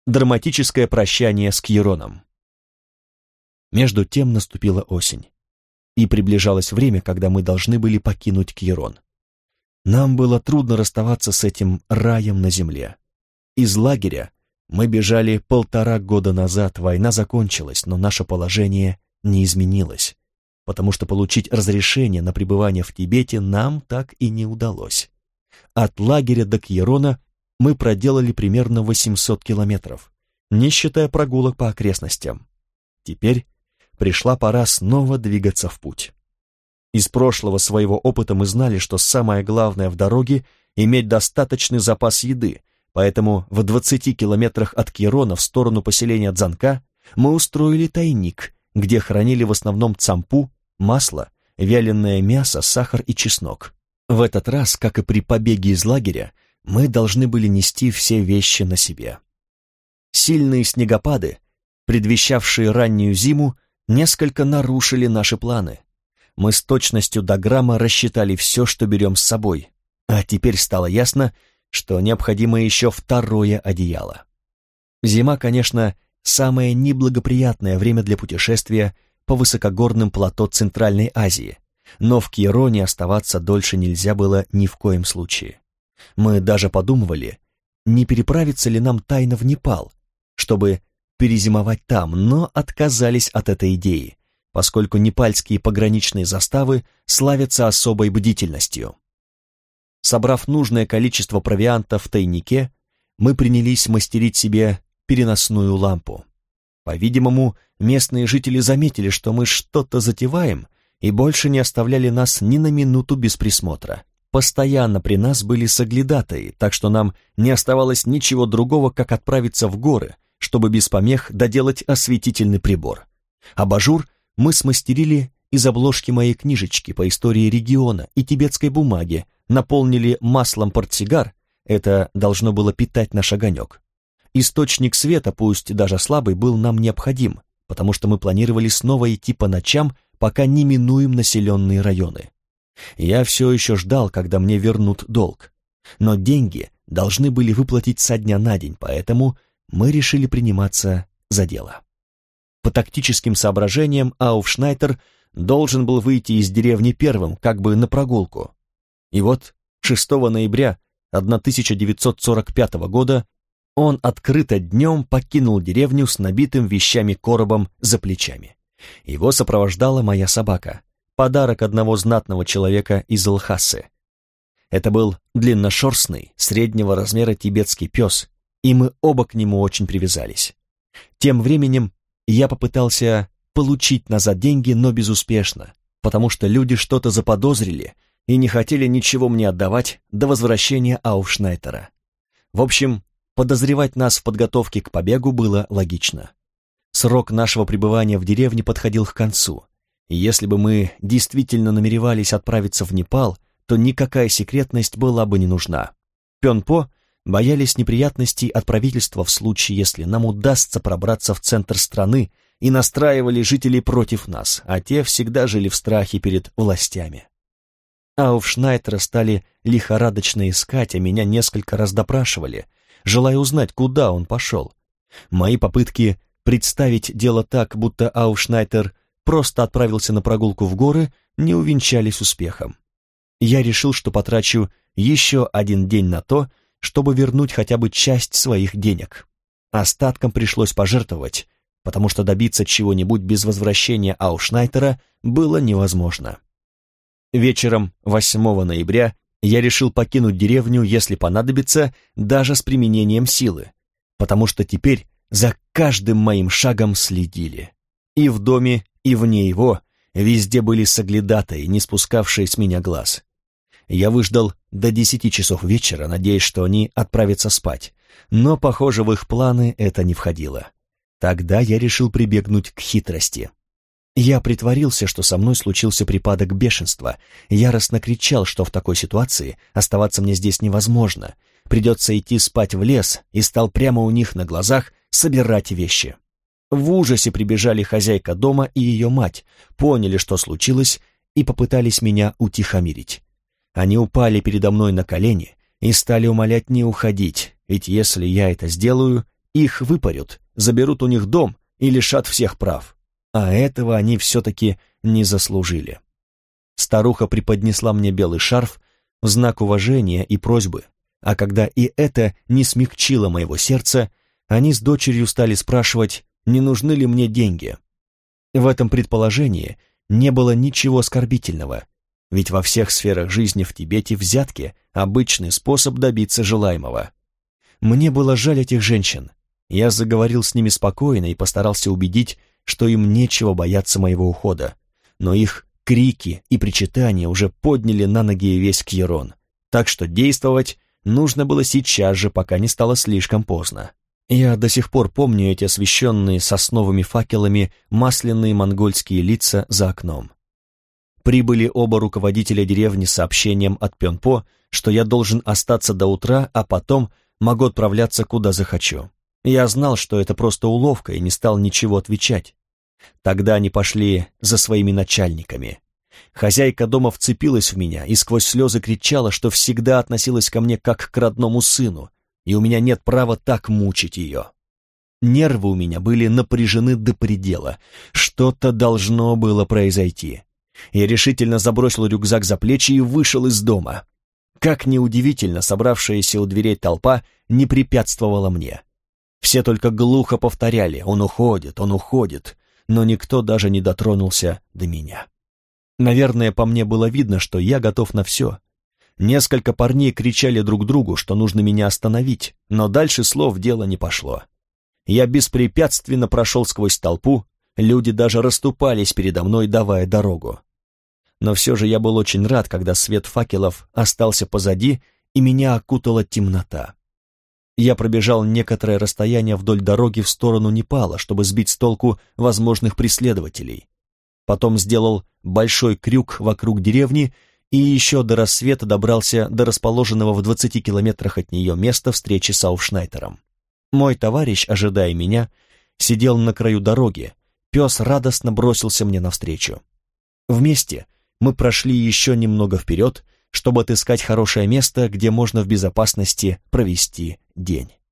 Драматическое прощание с Кьероном. Между тем наступила осень, и приближалось время, когда мы должны были покинуть Кьерон. Нам было трудно расставаться с этим раем на земле. Из лагеря мы бежали 1,5 года назад, война закончилась, но наше положение не изменилось, потому что получить разрешение на пребывание в Тибете нам так и не удалось. От лагеря до Кьерона мы проделали примерно 800 километров, не считая прогулок по окрестностям. Теперь пришла пора снова двигаться в путь. Из прошлого своего опыта мы знали, что самое главное в дороге — иметь достаточный запас еды, поэтому в 20 километрах от Кьерона в сторону поселения Дзанка мы устроили тайник, где хранили в основном цампу, масло, вяленое мясо, сахар и чеснок. В этот раз, как и при побеге из лагеря, мы должны были нести все вещи на себе. Сильные снегопады, предвещавшие раннюю зиму, несколько нарушили наши планы. Мы с точностью до грамма рассчитали все, что берем с собой, а теперь стало ясно, что необходимо еще 2-е одеяло. Зима, конечно, самое неблагоприятное время для путешествия по высокогорным плато Центральной Азии, но в Кьероне оставаться дольше нельзя было ни в коем случае. Мы даже подумывали, не переправиться ли нам тайно в Непал, чтобы перезимовать там, но отказались от этой идеи, поскольку непальские пограничные заставы славятся особой бдительностью. Собрав нужное количество провианта в тайнике, мы принялись мастерить себе переносную лампу. По-видимому, местные жители заметили, что мы что-то затеваем, и больше не оставляли нас ни на минуту без присмотра. Постоянно при нас были соглядатаи, так что нам не оставалось ничего другого, как отправиться в горы, чтобы без помех доделать осветительный прибор. Абажур мы смастерили из обложки моей книжечки по истории региона и тибетской бумаги, наполнили маслом портсигар, это должно было питать наш огонек. Источник света, пусть даже слабый, был нам необходим, потому что мы планировали снова идти по ночам, пока не минуем населенные районы. Я все еще ждал, когда мне вернут долг, но деньги должны были выплатить со дня на день, поэтому мы решили приниматься за дело. По тактическим соображениям Ауфшнайтер должен был выйти из деревни первым, как бы на прогулку. И вот 6 ноября 1945 года он открыто днем покинул деревню с набитым вещами коробом за плечами. Его сопровождала моя собака, подарок одного знатного человека из Лхасы. Это был длинношерстный, среднего размера тибетский пес, и мы оба к нему очень привязались. Тем временем я попытался получить назад деньги, но безуспешно, потому что люди что-то заподозрили и не хотели ничего мне отдавать до возвращения Ауфшнайтера. В общем, подозревать нас в подготовке к побегу было логично. Срок нашего пребывания в деревне подходил к концу, и если бы мы действительно намеревались отправиться в Непал, то никакая секретность была бы не нужна. Пёнпо боялись неприятностей от правительства в случае, если нам удастся пробраться в центр страны, и настраивали жителей против нас, а те всегда жили в страхе перед властями. Ауфшнайтера стали лихорадочно искать, а меня несколько раз допрашивали, желая узнать, куда он пошел. Мои попытки представить дело так, будто Ауфшнайтер просто отправился на прогулку в горы, не увенчались успехом. Я решил, что потрачу еще 1 день на то, чтобы вернуть хотя бы часть своих денег. Остатком пришлось пожертвовать, потому что добиться чего-нибудь без возвращения Ауфшнайтера было невозможно. Вечером 8 ноября я решил покинуть деревню, если понадобится, даже с применением силы, потому что теперь за каждым моим шагом следили. И в доме, и вне его везде были соглядатаи, не спускавшие с меня глаз. Я выждал до 10 часов вечера, надеясь, что они отправятся спать, но, похоже, в их планы это не входило. Тогда я решил прибегнуть к хитрости. Я притворился, что со мной случился припадок бешенства, яростно кричал, что в такой ситуации оставаться мне здесь невозможно, придется идти спать в лес, и стал прямо у них на глазах собирать вещи. В ужасе прибежали хозяйка дома и ее мать, поняли, что случилось, и попытались меня утихомирить. Они упали передо мной на колени и стали умолять не уходить, ведь если я это сделаю, их выпарют, заберут у них дом и лишат всех прав. А этого они все-таки не заслужили. Старуха преподнесла мне белый шарф в знак уважения и просьбы, а когда и это не смягчило моего сердца, они с дочерью стали спрашивать, не нужны ли мне деньги. В этом предположении не было ничего оскорбительного, ведь во всех сферах жизни в Тибете взятки – обычный способ добиться желаемого. Мне было жаль этих женщин. Я заговорил с ними спокойно и постарался убедить, что им нечего бояться моего ухода, но их крики и причитания уже подняли на ноги весь Кьерон, так что действовать нужно было сейчас же, пока не стало слишком поздно. Я до сих пор помню эти освещенные сосновыми факелами масляные монгольские лица за окном. Прибыли оба руководителя деревни с сообщением от Пёнпо, что я должен остаться до утра, а потом могу отправляться куда захочу. Я знал, что это просто уловка, и не стал ничего отвечать. Тогда они пошли за своими начальниками. Хозяйка дома вцепилась в меня и сквозь слезы кричала, что всегда относилась ко мне как к родному сыну, и у меня нет права так мучить ее. Нервы у меня были напряжены до предела. Что-то должно было произойти. Я решительно забросил рюкзак за плечи и вышел из дома. Как ни удивительно, собравшаяся у дверей толпа не препятствовала мне. Все только глухо повторяли: он уходит, но никто даже не дотронулся до меня. Наверное, по мне было видно, что я готов на все. Несколько парней кричали друг другу, что нужно меня остановить, но дальше слов дело не пошло. Я беспрепятственно прошел сквозь толпу, люди даже расступались передо мной, давая дорогу. Но все же я был очень рад, когда свет факелов остался позади, и меня окутала темнота. Я пробежал некоторое расстояние вдоль дороги в сторону Непала, чтобы сбить с толку возможных преследователей. Потом сделал большой крюк вокруг деревни и еще до рассвета добрался до расположенного в 20 километрах от нее места встречи с Ауфшнайтером. Мой товарищ, ожидая меня, сидел на краю дороги, пес радостно бросился мне навстречу. Вместе мы прошли еще немного вперед, чтобы отыскать хорошее место, где можно в безопасности провести день.